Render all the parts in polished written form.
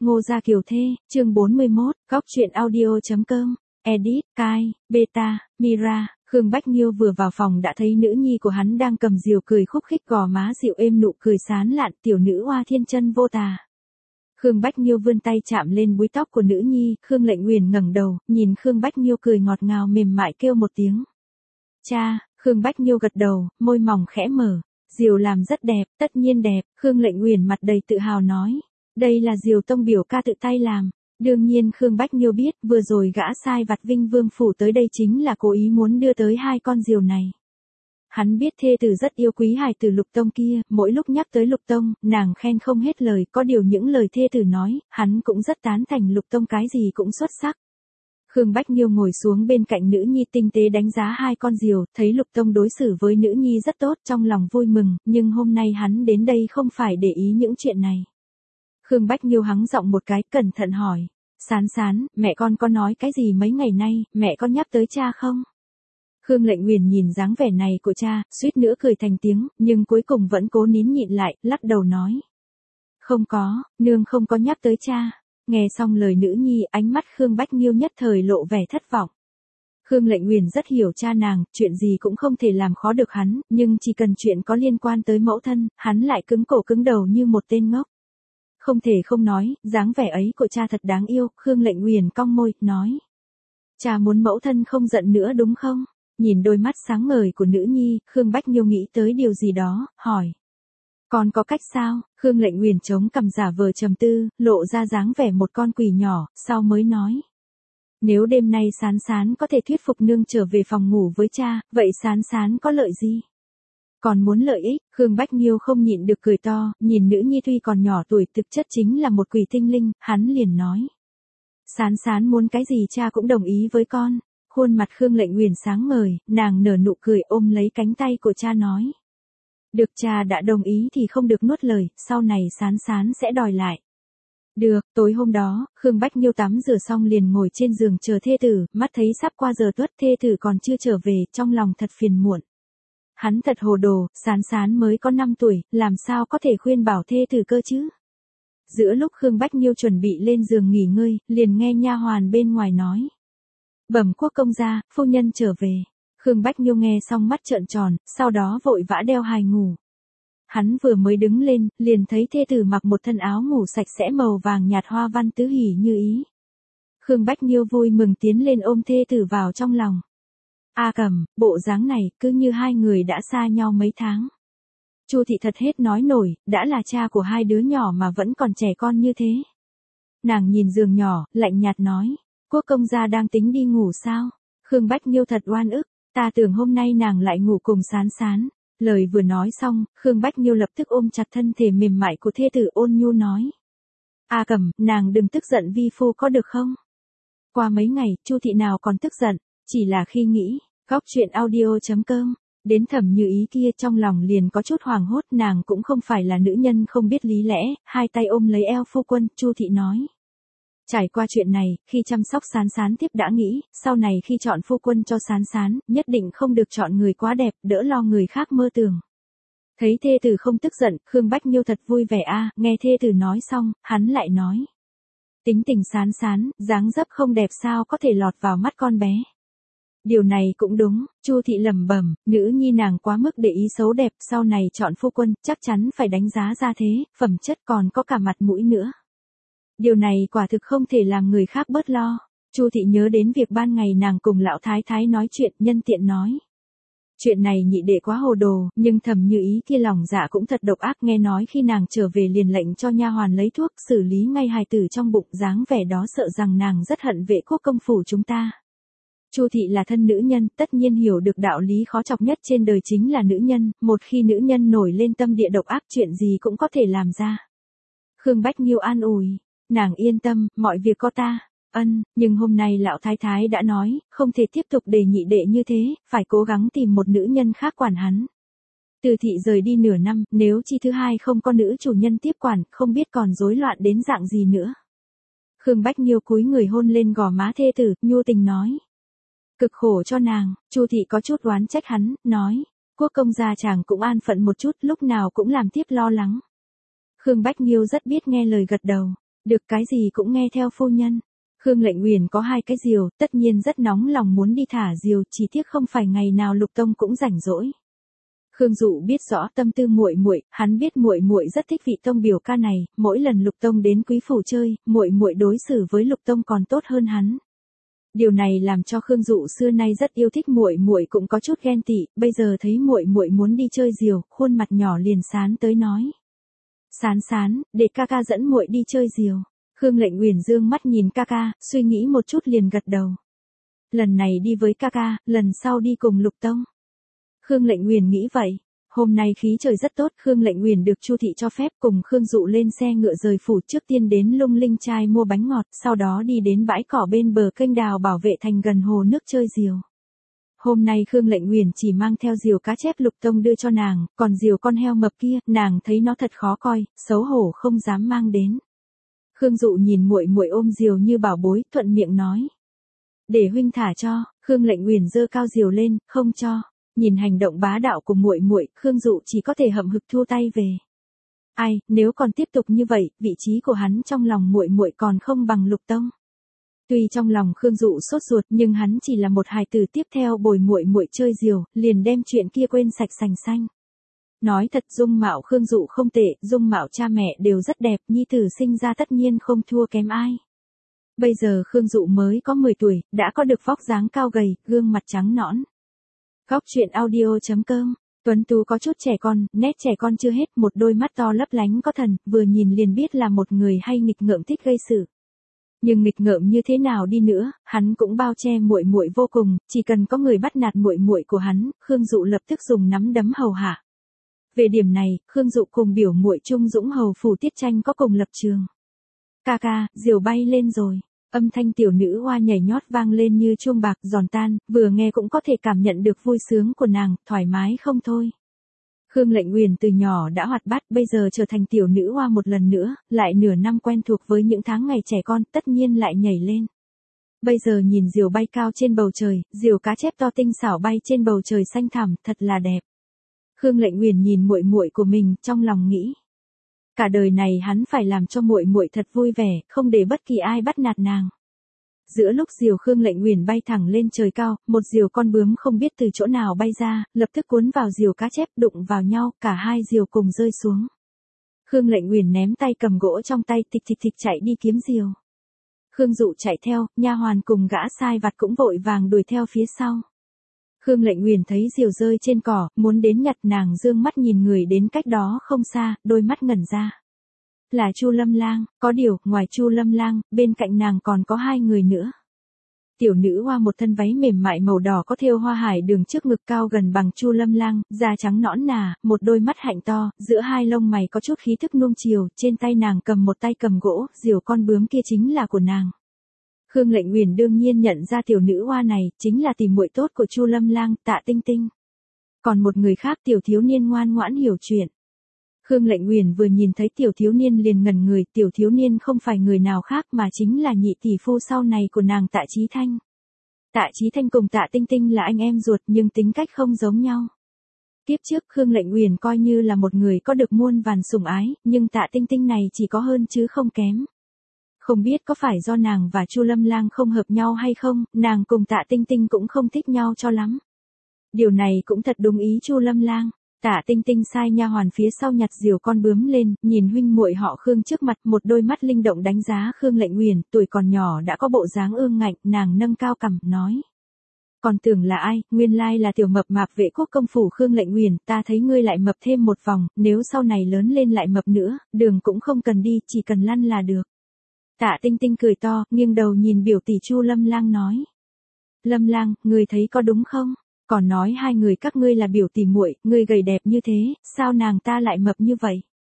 Ngô Gia Kiều Thê, chương 41, Góc truyện audio.com, edit, Kai, Beta, Mira. Khương Bách Nhiêu vừa vào phòng đã thấy nữ nhi của hắn đang cầm diều cười khúc khích, gò má dịu êm nụ cười sán lạn, tiểu nữ hoa thiên chân vô tà. Khương Bách Nhiêu vươn tay chạm lên búi tóc của nữ nhi, Khương Lệnh Uyển ngẩng đầu, nhìn Khương Bách Nhiêu cười ngọt ngào mềm mại kêu một tiếng. Cha. Khương Bách Nhiêu gật đầu, môi mỏng khẽ mở. Diều làm rất đẹp, tất nhiên đẹp. Khương Lệnh Uyển mặt đầy tự hào nói. Đây là diều tông biểu ca tự tay làm. Đương nhiên Khương Bách Nhiêu biết vừa rồi gã sai vặt Vinh Vương Phủ tới đây chính là cố ý muốn đưa tới hai con diều này. Hắn biết thê tử rất yêu quý hài tử Lục Tông kia, mỗi lúc nhắc tới Lục Tông, nàng khen không hết lời, có điều những lời thê tử nói, hắn cũng rất tán thành Lục Tông cái gì cũng xuất sắc. Khương Bách Nhiêu ngồi xuống bên cạnh nữ nhi tinh tế đánh giá hai con diều, thấy Lục Tông đối xử với nữ nhi rất tốt, trong lòng vui mừng, nhưng hôm nay hắn đến đây không phải để ý những chuyện này. Khương Bách Nhiêu hắng giọng một cái, cẩn thận hỏi. Sán Sán, mẹ con có nói cái gì mấy ngày nay, mẹ con nhắc tới cha không? Khương Lệnh Uyển nhìn dáng vẻ này của cha, suýt nữa cười thành tiếng, nhưng cuối cùng vẫn cố nín nhịn lại, lắc đầu nói. Không có, nương không có nhắc tới cha. Nghe xong lời nữ nhi, ánh mắt Khương Bách Nhiêu nhất thời lộ vẻ thất vọng. Khương Lệnh Uyển rất hiểu cha nàng, chuyện gì cũng không thể làm khó được hắn, nhưng chỉ cần chuyện có liên quan tới mẫu thân, hắn lại cứng cổ cứng đầu như một tên ngốc. Không thể không nói, dáng vẻ ấy của cha thật đáng yêu. Khương Lệnh Uyển cong môi, nói. Cha muốn mẫu thân không giận nữa đúng không? Nhìn đôi mắt sáng ngời của nữ nhi, Khương Bách Nhiêu nghĩ tới điều gì đó, hỏi. Còn có cách sao? Khương Lệnh Uyển chống cằm giả vờ trầm tư, lộ ra dáng vẻ một con quỷ nhỏ, sau mới nói. Nếu đêm nay Sán Sán có thể thuyết phục nương trở về phòng ngủ với cha, vậy Sán Sán có lợi gì? Còn muốn lợi ích, Khương Bách Nhiêu không nhịn được cười to, nhìn nữ nhi tuy còn nhỏ tuổi thực chất chính là một quỷ tinh linh, hắn liền nói. Sán Sán muốn cái gì cha cũng đồng ý với con. Khuôn mặt Khương Lệnh Uyển sáng ngời, nàng nở nụ cười ôm lấy cánh tay của cha nói. Được, cha đã đồng ý thì không được nuốt lời, sau này Sán Sán sẽ đòi lại. Được. Tối hôm đó, Khương Bách Nhiêu tắm rửa xong liền ngồi trên giường chờ thê tử, mắt thấy sắp qua giờ tuất thê tử còn chưa trở về, trong lòng thật phiền muộn. Hắn thật hồ đồ, Sán Sán mới có 5 tuổi, làm sao có thể khuyên bảo thê tử cơ chứ? Giữa lúc Khương Bách Nhiêu chuẩn bị lên giường nghỉ ngơi, liền nghe nha hoàn bên ngoài nói. Bẩm quốc công gia, phu nhân trở về. Khương Bách Nhiêu nghe xong mắt trợn tròn, sau đó vội vã đeo hài ngủ. Hắn vừa mới đứng lên, liền thấy thê tử mặc một thân áo ngủ sạch sẽ màu vàng nhạt hoa văn tứ hỉ như ý. Khương Bách Nhiêu vui mừng tiến lên ôm thê tử vào trong lòng. A Cẩm, bộ dáng này cứ như hai người đã xa nhau mấy tháng. Chu thị thật hết nói nổi, đã là cha của hai đứa nhỏ mà vẫn còn trẻ con như thế. Nàng nhìn giường nhỏ, lạnh nhạt nói. Quốc công gia đang tính đi ngủ sao? Khương Bách Nhiêu thật oan ức, ta tưởng hôm nay nàng lại ngủ cùng Sán Sán. Lời vừa nói xong, Khương Bách Nhiêu lập tức ôm chặt thân thể mềm mại của thê tử ôn nhu nói. A Cẩm, nàng đừng tức giận vi phu có được không? Qua mấy ngày, Chu thị nào còn tức giận, chỉ là khi nghĩ, Góc truyện audio.com, đến Thẩm Như Ý kia trong lòng liền có chút hoảng hốt, nàng cũng không phải là nữ nhân không biết lý lẽ, hai tay ôm lấy eo phu quân, Chu thị nói. Trải qua chuyện này, khi chăm sóc Sán Sán tiếp đã nghĩ, sau này khi chọn phu quân cho Sán Sán, nhất định không được chọn người quá đẹp, đỡ lo người khác mơ tưởng. Thấy thê tử không tức giận, Khương Bách Nhiêu thật vui vẻ nghe thê tử nói xong, hắn lại nói. Tính tình Sán Sán, dáng dấp không đẹp sao có thể lọt vào mắt con bé. Điều này cũng đúng, Chu thị lẩm bẩm, nữ nhi nàng quá mức để ý xấu đẹp, sau này chọn phu quân, chắc chắn phải đánh giá ra thế, phẩm chất còn có cả mặt mũi nữa. Điều này quả thực không thể làm người khác bớt lo. Chu thị nhớ đến việc ban ngày nàng cùng lão thái thái nói chuyện, nhân tiện nói. Chuyện này nhị đệ quá hồ đồ, nhưng Thẩm Như Ý kia lòng dạ cũng thật độc ác, nghe nói khi nàng trở về liền lệnh cho nha hoàn lấy thuốc xử lý ngay hài tử trong bụng, dáng vẻ đó sợ rằng nàng rất hận Vệ quốc công phủ chúng ta. Chu thị là thân nữ nhân, tất nhiên hiểu được đạo lý khó chọc nhất trên đời chính là nữ nhân, một khi nữ nhân nổi lên tâm địa độc ác chuyện gì cũng có thể làm ra. Khương Bách Nhiêu an ủi. Nàng yên tâm, mọi việc có ta. Nhưng hôm nay lão thái thái đã nói, không thể tiếp tục để nhị đệ như thế, phải cố gắng tìm một nữ nhân khác quản hắn. Từ thị rời đi nửa năm, nếu chi thứ hai không có nữ chủ nhân tiếp quản, không biết còn rối loạn đến dạng gì nữa. Khương Bách Nhiêu cúi người hôn lên gò má thê tử, nhu tình nói. Cực khổ cho nàng. Chu thị có chút oán trách hắn, nói. Quốc công gia chàng cũng an phận một chút, lúc nào cũng làm tiếp lo lắng. Khương Bách Nhiêu rất biết nghe lời gật đầu. Được cái gì cũng nghe theo phu nhân. Khương Lệnh Uyển có 2 cái diều, tất nhiên rất nóng lòng muốn đi thả diều, chỉ tiếc không phải ngày nào Lục Tông cũng rảnh rỗi. Khương Dụ biết rõ tâm tư muội muội, hắn biết muội muội rất thích vị tông biểu ca này, mỗi lần Lục Tông đến quý phủ chơi, muội muội đối xử với Lục Tông còn tốt hơn hắn. Điều này làm cho Khương Dụ xưa nay rất yêu thích muội muội cũng có chút ghen tị, bây giờ thấy muội muội muốn đi chơi diều, khuôn mặt nhỏ liền sán tới nói: "Sán sán, để ca ca dẫn muội đi chơi diều." Khương Lệnh Uyển dương mắt nhìn ca ca, suy nghĩ một chút liền gật đầu. Lần này đi với ca ca, lần sau đi cùng Lục Tông. Khương Lệnh Uyển nghĩ vậy. Hôm nay khí trời rất tốt, Khương Lệnh Uyển được Chu thị cho phép cùng Khương Dụ lên xe ngựa rời phủ, trước tiên đến Lung Linh Trai mua bánh ngọt, sau đó đi đến bãi cỏ bên bờ kênh đào Bảo Vệ Thành gần hồ nước chơi diều. Hôm nay Khương Lệnh Uyển chỉ mang theo diều cá chép Lục Tông đưa cho nàng, còn diều con heo mập kia, nàng thấy nó thật khó coi, xấu hổ không dám mang đến. Khương Dụ nhìn muội muội ôm diều như bảo bối, thuận miệng nói: "Để huynh thả cho." Khương Lệnh Uyển giơ cao diều lên, không cho. Nhìn hành động bá đạo của muội muội, Khương Dụ chỉ có thể hậm hực thua tay về. Ai, nếu còn tiếp tục như vậy, vị trí của hắn trong lòng muội muội còn không bằng Lục Tông. Tuy trong lòng Khương Dụ sốt ruột, nhưng hắn chỉ là một hài tử tiếp theo bồi muội muội chơi diều, liền đem chuyện kia quên sạch sành xanh. Nói thật, dung mạo Khương Dụ không tệ, dung mạo cha mẹ đều rất đẹp, nhi tử sinh ra tất nhiên không thua kém ai. Bây giờ Khương Dụ mới có 10 tuổi, đã có được vóc dáng cao gầy, gương mặt trắng nõn. Góc truyện audio.com. Tuấn tú có chút trẻ con, nét trẻ con chưa hết, một đôi mắt to lấp lánh có thần, vừa nhìn liền biết là một người hay nghịch ngợm thích gây sự. Nhưng nghịch ngợm như thế nào đi nữa, hắn cũng bao che muội muội vô cùng, chỉ cần có người bắt nạt muội muội của hắn, Khương Dụ lập tức dùng nắm đấm hầu hạ. Về điểm này, Khương Dụ cùng biểu muội Trung Dũng hầu phủ Tiết Tranh có cùng lập trường. "Ca ca, diều bay lên rồi." Âm thanh tiểu nữ hoa nhảy nhót vang lên như chuông bạc giòn tan, vừa nghe cũng có thể cảm nhận được vui sướng của nàng, thoải mái không thôi. Khương Lệnh Uyển từ nhỏ đã hoạt bát, bây giờ trở thành tiểu nữ hoa một lần nữa, lại nửa năm quen thuộc với những tháng ngày trẻ con, tất nhiên lại nhảy lên. Bây giờ nhìn diều bay cao trên bầu trời, diều cá chép to tinh xảo bay trên bầu trời xanh thẳm, thật là đẹp. Khương Lệnh Uyển nhìn muội muội của mình, trong lòng nghĩ: cả đời này hắn phải làm cho muội muội thật vui vẻ, không để bất kỳ ai bắt nạt nàng. Giữa lúc diều Khương Lệnh Uyển bay thẳng lên trời cao, một diều con bướm không biết từ chỗ nào bay ra, lập tức cuốn vào diều cá chép, đụng vào nhau, cả hai diều cùng rơi xuống. Khương Lệnh Uyển ném tay cầm gỗ trong tay, tịch tịch tịch chạy đi kiếm diều. Khương Dụ chạy theo, nha hoàn cùng gã sai vặt cũng vội vàng đuổi theo phía sau. Khương Lệnh Uyển thấy diều rơi trên cỏ, muốn đến nhặt, nàng dương mắt nhìn người đến cách đó không xa, đôi mắt ngẩn ra. Là Chu Lâm Lang, có điều, ngoài Chu Lâm Lang, bên cạnh nàng còn có 2 người nữa. Tiểu nữ hoa một thân váy mềm mại màu đỏ có thêu hoa hải đường trước ngực cao gần bằng Chu Lâm Lang, da trắng nõn nà, một đôi mắt hạnh to, giữa hai lông mày có chút khí thức nuông chiều, trên tay nàng cầm một tay cầm gỗ, diều con bướm kia chính là của nàng. Khương Lệnh Uyển đương nhiên nhận ra tiểu nữ hoa này chính là tỷ muội tốt của Chu Lâm Lang, Tạ Tinh Tinh. Còn một người khác tiểu thiếu niên ngoan ngoãn hiểu chuyện. Khương Lệnh Uyển vừa nhìn thấy tiểu thiếu niên liền ngẩn người, tiểu thiếu niên không phải người nào khác mà chính là nhị tỷ phu sau này của nàng Tạ Chí Thanh. Tạ Chí Thanh cùng Tạ Tinh Tinh là anh em ruột nhưng tính cách không giống nhau. Tiếp trước Khương Lệnh Uyển coi như là một người có được muôn vàn sủng ái, nhưng Tạ Tinh Tinh này chỉ có hơn chứ không kém. Không biết có phải do nàng và Chu Lâm Lang không hợp nhau hay không, nàng cùng Tạ Tinh Tinh cũng không thích nhau cho lắm. Điều này cũng thật đúng ý Chu Lâm Lang. Tạ Tinh Tinh sai nha hoàn phía sau nhặt diều con bướm lên, nhìn huynh muội họ Khương trước mặt, một đôi mắt linh động đánh giá Khương Lệnh Uyển, tuổi còn nhỏ đã có bộ dáng ương ngạnh, nàng nâng cao cằm, nói: còn tưởng là ai, nguyên lai là tiểu mập mạp Vệ Quốc công phủ Khương Lệnh Uyển, ta thấy ngươi lại mập thêm một vòng, nếu sau này lớn lên lại mập nữa, đường cũng không cần đi, chỉ cần lăn là được. Tạ Tinh Tinh cười to, nghiêng đầu nhìn biểu tỷ Chu Lâm Lang nói: Lâm Lang, ngươi thấy có đúng không? Còn nói 2 người các ngươi là biểu tỷ muội, ngươi gầy đẹp như thế, sao nàng ta lại mập như vậy?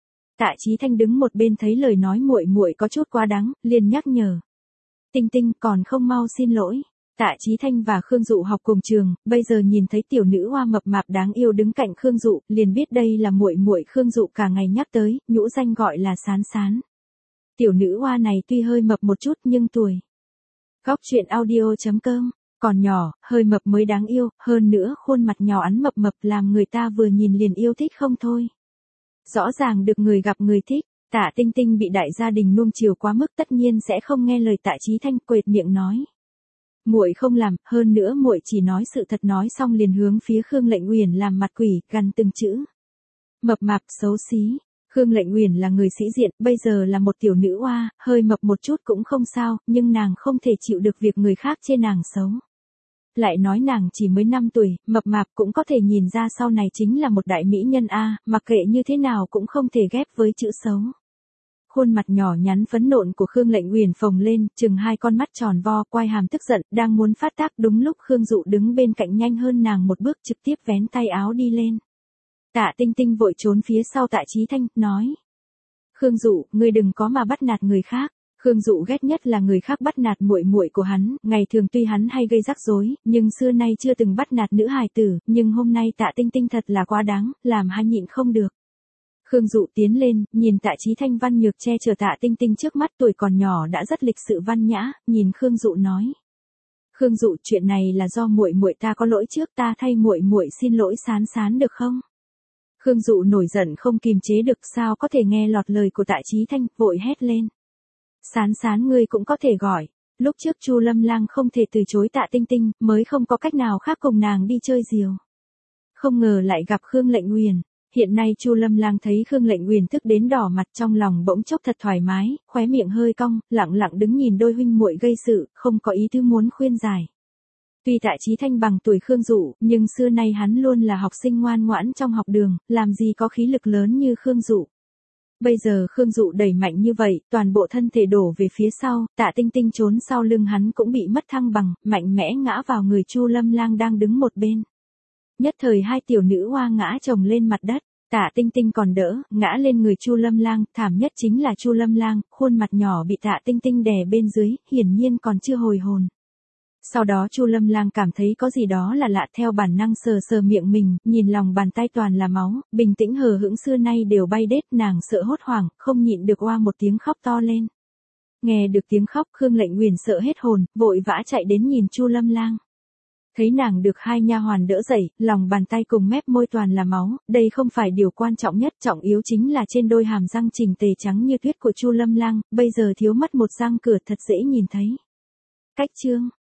Tạ Chí Thanh đứng một bên thấy lời nói muội muội có chút quá đáng, liền nhắc nhở: Tinh Tinh, còn không mau xin lỗi. Tạ Chí Thanh và Khương Dụ học cùng trường, bây giờ nhìn thấy tiểu nữ hoa mập mạp đáng yêu đứng cạnh Khương Dụ, liền biết đây là muội muội Khương Dụ cả ngày nhắc tới, nhũ danh gọi là Sán Sán. Tiểu nữ hoa này tuy hơi mập một chút nhưng tuổi. Góc truyện audio.com. Còn nhỏ, hơi mập mới đáng yêu, hơn nữa khuôn mặt nhỏ ắn mập mập làm người ta vừa nhìn liền yêu thích không thôi. Rõ ràng được người gặp người thích. Tạ Tinh Tinh bị đại gia đình nuông chiều quá mức tất nhiên sẽ không nghe lời Tạ Chí Thanh, quệt miệng nói. Muội không làm, hơn nữa muội chỉ nói sự thật, nói xong liền hướng phía Khương Lệnh Uyển làm mặt quỷ, gằn từng chữ. Mập mạp, xấu xí. Khương Lệnh Uyển là người sĩ diện, bây giờ là một tiểu nữ oa, hơi mập một chút cũng không sao, nhưng nàng không thể chịu được việc người khác chê nàng xấu. Lại nói nàng chỉ mới 5 tuổi, mập mạp cũng có thể nhìn ra sau này chính là một đại mỹ nhân a, mặc kệ như thế nào cũng không thể ghép với chữ xấu. Khuôn mặt nhỏ nhắn phấn nộn của Khương Lệnh Uyển phồng lên, chừng hai con mắt tròn vo, quay hàm tức giận, đang muốn phát tác, đúng lúc Khương Dụ đứng bên cạnh nhanh hơn nàng một bước, trực tiếp vén tay áo đi lên. Tạ Tinh Tinh vội trốn phía sau Tạ Chí Thanh, nói. Khương Dụ, ngươi đừng có mà bắt nạt người khác. Khương Dụ ghét nhất là người khác bắt nạt muội muội của hắn, ngày thường tuy hắn hay gây rắc rối, nhưng xưa nay chưa từng bắt nạt nữ hài tử, nhưng hôm nay Tạ Tinh Tinh thật là quá đáng, làm hai nhịn không được. Khương Dụ tiến lên, nhìn Tạ Chí Thanh văn nhược che chở Tạ Tinh Tinh trước mắt, tuổi còn nhỏ đã rất lịch sự văn nhã, nhìn Khương Dụ nói. Khương Dụ, chuyện này là do muội muội ta có lỗi trước, ta thay muội muội xin lỗi Sán Sán được không? Khương Dụ nổi giận không kìm chế được, sao có thể nghe lọt lời của Tạ Chí Thanh, vội hét lên. Sán Sán ngươi cũng có thể gọi. Lúc trước Chu Lâm Lang không thể từ chối Tạ Tinh Tinh, mới không có cách nào khác cùng nàng đi chơi diều. Không ngờ lại gặp Khương Lệnh Uyển. Hiện nay Chu Lâm Lang thấy Khương Lệnh Uyển tức đến đỏ mặt, trong lòng bỗng chốc thật thoải mái, khóe miệng hơi cong, lặng lặng đứng nhìn đôi huynh muội gây sự, không có ý tứ muốn khuyên giải. Tuy Tạ Chí Thanh bằng tuổi Khương Dụ, nhưng xưa nay hắn luôn là học sinh ngoan ngoãn trong học đường, làm gì có khí lực lớn như Khương Dụ. Bây giờ Khương Dụ đẩy mạnh như vậy, toàn bộ thân thể đổ về phía sau, Tạ Tinh Tinh trốn sau lưng hắn cũng bị mất thăng bằng, mạnh mẽ ngã vào người Chu Lâm Lang đang đứng một bên. Nhất thời hai tiểu nữ hoa ngã chồng lên mặt đất, Tạ Tinh Tinh còn đỡ, ngã lên người Chu Lâm Lang, thảm nhất chính là Chu Lâm Lang, khuôn mặt nhỏ bị Tạ Tinh Tinh đè bên dưới, hiển nhiên còn chưa hồi hồn. Sau đó Chu Lâm Lang cảm thấy có gì đó là lạ, theo bản năng sờ sờ miệng mình, nhìn lòng bàn tay toàn là máu, bình tĩnh hờ hững xưa nay đều bay đết, nàng sợ hốt hoảng, không nhịn được oa một tiếng khóc to lên. Nghe được tiếng khóc, Khương Lệnh Uyển sợ hết hồn, vội vã chạy đến nhìn Chu Lâm Lang. Thấy nàng được hai nha hoàn đỡ dậy, lòng bàn tay cùng mép môi toàn là máu, đây không phải điều quan trọng nhất, trọng yếu chính là trên đôi hàm răng chỉnh tề trắng như tuyết của Chu Lâm Lang, bây giờ thiếu mất một răng cửa thật dễ nhìn thấy. Cách chương